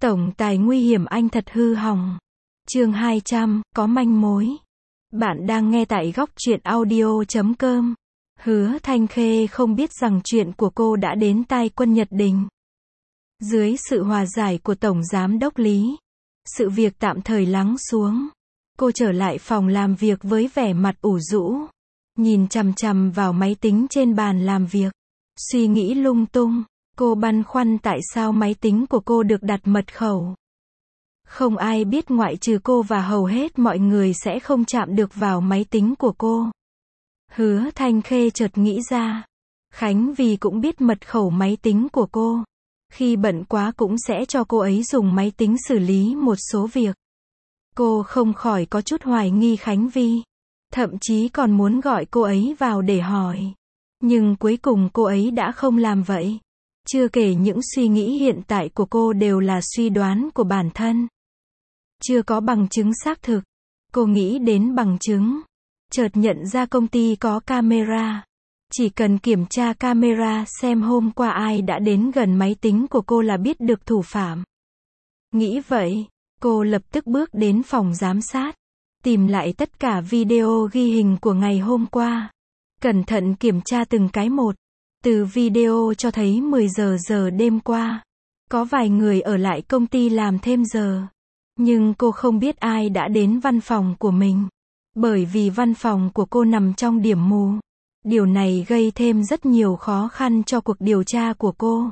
Tổng tài nguy hiểm anh thật hư hỏng. Chương 200, có manh mối. Bạn đang nghe tại góc truyện audio.com. Hứa Thanh Khê không biết rằng chuyện của cô đã đến tai Quân Nhật Đình. Dưới sự hòa giải của Tổng Giám đốc Lý, sự việc tạm thời lắng xuống. Cô trở lại phòng làm việc với vẻ mặt ủ rũ, nhìn chằm chằm vào máy tính trên bàn làm việc, suy nghĩ lung tung. Cô băn khoăn tại sao máy tính của cô được đặt mật khẩu. Không ai biết ngoại trừ cô và hầu hết mọi người sẽ không chạm được vào máy tính của cô. Hứa Thanh Khê chợt nghĩ ra, Khánh Vy cũng biết mật khẩu máy tính của cô. Khi bận quá cũng sẽ cho cô ấy dùng máy tính xử lý một số việc. Cô không khỏi có chút hoài nghi Khánh Vy, thậm chí còn muốn gọi cô ấy vào để hỏi. Nhưng cuối cùng cô ấy đã không làm vậy. Chưa kể những suy nghĩ hiện tại của cô đều là suy đoán của bản thân. Chưa có bằng chứng xác thực. Cô nghĩ đến bằng chứng. Chợt nhận ra công ty có camera. Chỉ cần kiểm tra camera xem hôm qua ai đã đến gần máy tính của cô là biết được thủ phạm. Nghĩ vậy, cô lập tức bước đến phòng giám sát. Tìm lại tất cả video ghi hình của ngày hôm qua. Cẩn thận kiểm tra từng cái một. Từ video cho thấy 10 giờ đêm qua, có vài người ở lại công ty làm thêm giờ. Nhưng cô không biết ai đã đến văn phòng của mình. Bởi vì văn phòng của cô nằm trong điểm mù. Điều này gây thêm rất nhiều khó khăn cho cuộc điều tra của cô.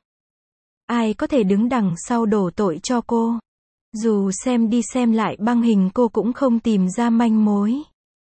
Ai có thể đứng đằng sau đổ tội cho cô? Dù xem đi xem lại băng hình cô cũng không tìm ra manh mối.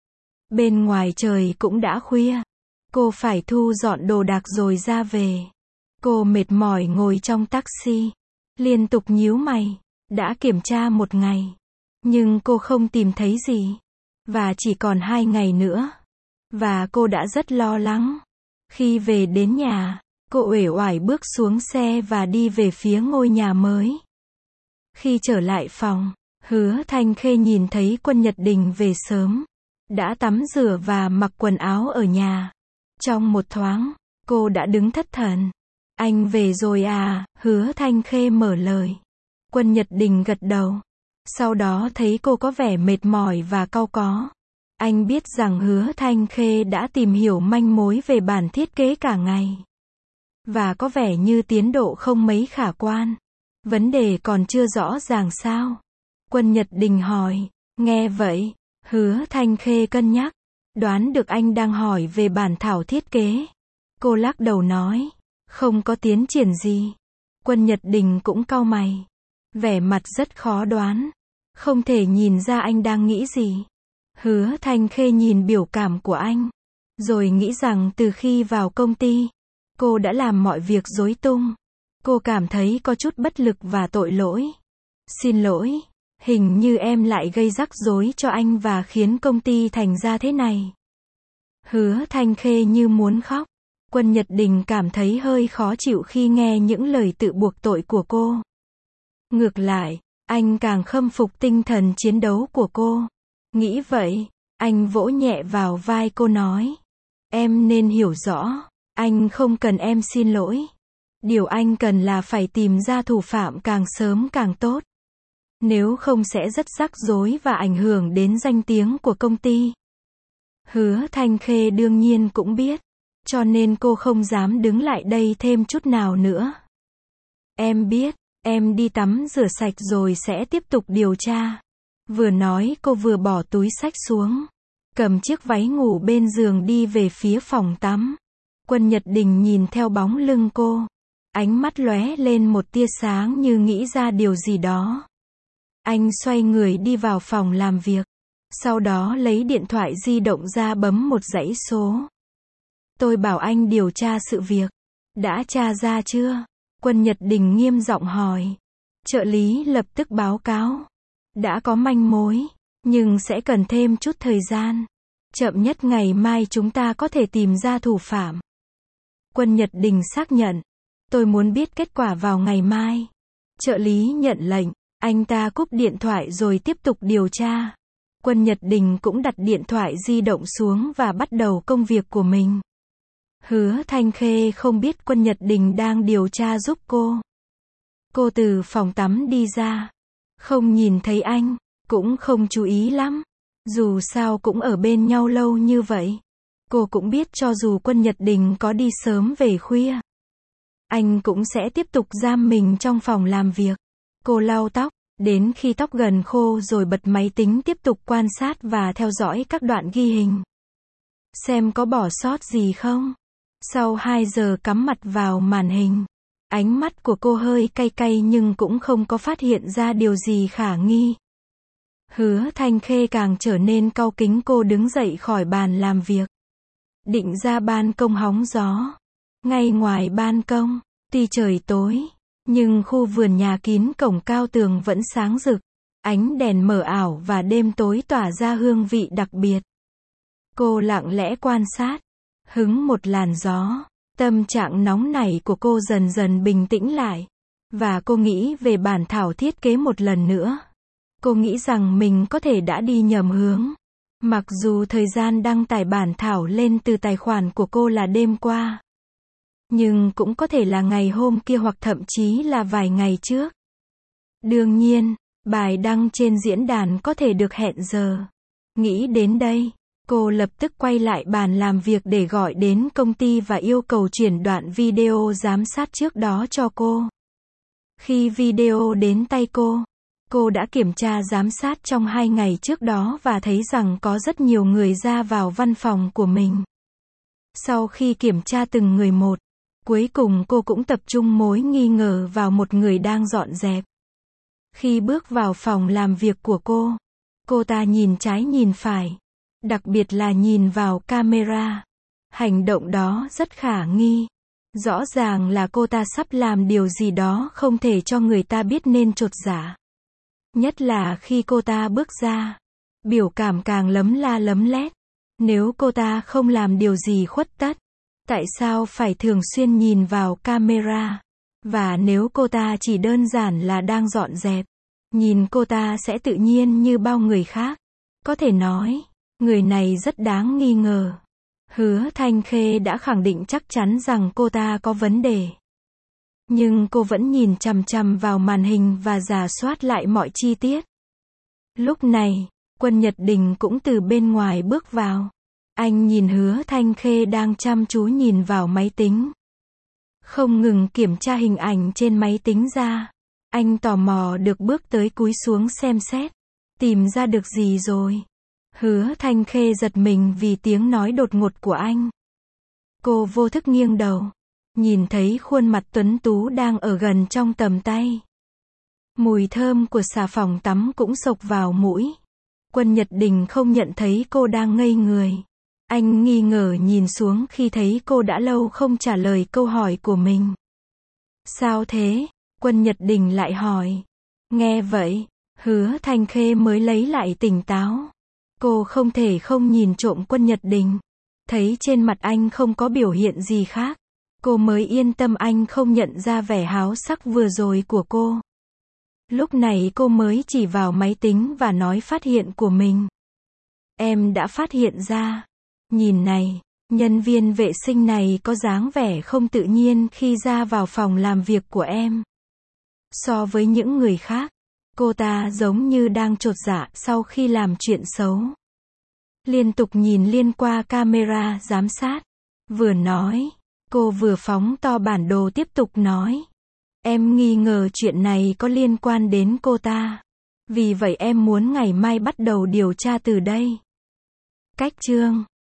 Bên ngoài trời cũng đã khuya. Cô phải thu dọn đồ đạc rồi ra về. Cô mệt mỏi ngồi trong taxi, liên tục nhíu mày. Đã kiểm tra một ngày, nhưng cô không tìm thấy gì. Và chỉ còn 2 ngày nữa. Và cô đã rất lo lắng. Khi về đến nhà, cô uể oải bước xuống xe và đi về phía ngôi nhà mới. Khi trở lại phòng, Hứa Thanh Khê nhìn thấy Quân Nhật Đình về sớm. Đã tắm rửa và mặc quần áo ở nhà. Trong một thoáng, cô đã đứng thất thần. Anh về rồi à? Hứa Thanh Khê mở lời. Quân Nhật Đình gật đầu. Sau đó thấy cô có vẻ mệt mỏi và cau có. Anh biết rằng Hứa Thanh Khê đã tìm hiểu manh mối về bản thiết kế cả ngày. Và có vẻ như tiến độ không mấy khả quan. Vấn đề còn chưa rõ ràng sao? Quân Nhật Đình hỏi. Nghe vậy, Hứa Thanh Khê cân nhắc. Đoán được anh đang hỏi về bản thảo thiết kế. Cô lắc đầu nói. Không có tiến triển gì. Quân Nhật Đình cũng cau mày. Vẻ mặt rất khó đoán. Không thể nhìn ra anh đang nghĩ gì. Hứa Thanh Khê nhìn biểu cảm của anh. Rồi nghĩ rằng từ khi vào công ty, cô đã làm mọi việc rối tung. Cô cảm thấy có chút bất lực và tội lỗi. Xin lỗi. Hình như em lại gây rắc rối cho anh và khiến công ty thành ra thế này. Hứa Thanh Khê như muốn khóc. Quân Nhật Đình cảm thấy hơi khó chịu khi nghe những lời tự buộc tội của cô. Ngược lại, anh càng khâm phục tinh thần chiến đấu của cô. Nghĩ vậy, anh vỗ nhẹ vào vai cô nói. Em nên hiểu rõ, anh không cần em xin lỗi. Điều anh cần là phải tìm ra thủ phạm càng sớm càng tốt. Nếu không sẽ rất rắc rối và ảnh hưởng đến danh tiếng của công ty. Hứa Thanh Khê đương nhiên cũng biết. Cho nên cô không dám đứng lại đây thêm chút nào nữa. Em biết, em đi tắm rửa sạch rồi sẽ tiếp tục điều tra. Vừa nói cô vừa bỏ túi xách xuống. Cầm chiếc váy ngủ bên giường đi về phía phòng tắm. Quân Nhật Đình nhìn theo bóng lưng cô. Ánh mắt lóe lên một tia sáng như nghĩ ra điều gì đó. Anh xoay người đi vào phòng làm việc. Sau đó lấy điện thoại di động ra bấm một dãy số. Tôi bảo anh điều tra sự việc. Đã tra ra chưa? Quân Nhật Đình nghiêm giọng hỏi. Trợ lý lập tức báo cáo. Đã có manh mối, nhưng sẽ cần thêm chút thời gian. Chậm nhất ngày mai chúng ta có thể tìm ra thủ phạm. Quân Nhật Đình xác nhận. Tôi muốn biết kết quả vào ngày mai. Trợ lý nhận lệnh. Anh ta cúp điện thoại rồi tiếp tục điều tra. Quân Nhật Đình cũng đặt điện thoại di động xuống và bắt đầu công việc của mình. Hứa Thanh Khê không biết Quân Nhật Đình đang điều tra giúp cô. Cô từ phòng tắm đi ra. Không nhìn thấy anh, cũng không chú ý lắm. Dù sao cũng ở bên nhau lâu như vậy. Cô cũng biết cho dù Quân Nhật Đình có đi sớm về khuya, anh cũng sẽ tiếp tục giam mình trong phòng làm việc. Cô lau tóc, đến khi tóc gần khô rồi bật máy tính tiếp tục quan sát và theo dõi các đoạn ghi hình. Xem có bỏ sót gì không. Sau 2 giờ cắm mặt vào màn hình, ánh mắt của cô hơi cay cay nhưng cũng không có phát hiện ra điều gì khả nghi. Hứa Thanh Khê càng trở nên cau kính. Cô đứng dậy khỏi bàn làm việc, định ra ban công hóng gió. Ngay ngoài ban công, tuy trời tối, nhưng khu vườn nhà kín cổng cao tường vẫn sáng rực. Ánh đèn mờ ảo và đêm tối tỏa ra hương vị đặc biệt. Cô lặng lẽ quan sát, hứng một làn gió. Tâm trạng nóng nảy của cô dần dần bình tĩnh lại. Và cô nghĩ về bản thảo thiết kế một lần nữa. Cô nghĩ rằng mình có thể đã đi nhầm hướng. Mặc dù thời gian đăng tải bản thảo lên từ tài khoản của cô là đêm qua, nhưng cũng có thể là ngày hôm kia hoặc thậm chí là vài ngày trước. Đương nhiên, bài đăng trên diễn đàn có thể được hẹn giờ. Nghĩ đến đây, cô lập tức quay lại bàn làm việc để gọi đến công ty và yêu cầu chuyển đoạn video giám sát trước đó cho cô. Khi video đến tay cô đã kiểm tra giám sát trong 2 ngày trước đó và thấy rằng có rất nhiều người ra vào văn phòng của mình. Sau khi kiểm tra từng người một, cuối cùng cô cũng tập trung mối nghi ngờ vào một người đang dọn dẹp. Khi bước vào phòng làm việc của cô ta nhìn trái nhìn phải, đặc biệt là nhìn vào camera. Hành động đó rất khả nghi. Rõ ràng là cô ta sắp làm điều gì đó không thể cho người ta biết nên chột dạ. Nhất là khi cô ta bước ra, biểu cảm càng lấm la lấm lét. Nếu cô ta không làm điều gì khuất tất, tại sao phải thường xuyên nhìn vào camera? Và nếu cô ta chỉ đơn giản là đang dọn dẹp, nhìn cô ta sẽ tự nhiên như bao người khác. Có thể nói, người này rất đáng nghi ngờ. Hứa Thanh Khê đã khẳng định chắc chắn rằng cô ta có vấn đề. Nhưng cô vẫn nhìn chằm chằm vào màn hình và rà soát lại mọi chi tiết. Lúc này, Quân Nhật Đình cũng từ bên ngoài bước vào. Anh nhìn Hứa Thanh Khê đang chăm chú nhìn vào máy tính, không ngừng kiểm tra hình ảnh trên máy tính ra. Anh tò mò được bước tới cúi xuống xem xét. Tìm ra được gì rồi? Hứa Thanh Khê giật mình vì tiếng nói đột ngột của anh. Cô vô thức nghiêng đầu, nhìn thấy khuôn mặt tuấn tú đang ở gần trong tầm tay. Mùi thơm của xà phòng tắm cũng xộc vào mũi. Quân Nhật Đình không nhận thấy cô đang ngây người. Anh nghi ngờ nhìn xuống khi thấy cô đã lâu không trả lời câu hỏi của mình. Sao thế? Quân Nhật Đình lại hỏi. Nghe vậy, Hứa Thanh Khê mới lấy lại tỉnh táo. Cô không thể không nhìn trộm Quân Nhật Đình. Thấy trên mặt anh không có biểu hiện gì khác, cô mới yên tâm anh không nhận ra vẻ háo sắc vừa rồi của cô. Lúc này cô mới chỉ vào máy tính và nói phát hiện của mình. Em đã phát hiện ra. Nhìn này, nhân viên vệ sinh này có dáng vẻ không tự nhiên khi ra vào phòng làm việc của em. So với những người khác, cô ta giống như đang chột dạ sau khi làm chuyện xấu. Liên tục nhìn liên qua camera giám sát. Vừa nói, cô vừa phóng to bản đồ tiếp tục nói. Em nghi ngờ chuyện này có liên quan đến cô ta. Vì vậy em muốn ngày mai bắt đầu điều tra từ đây. Cách chương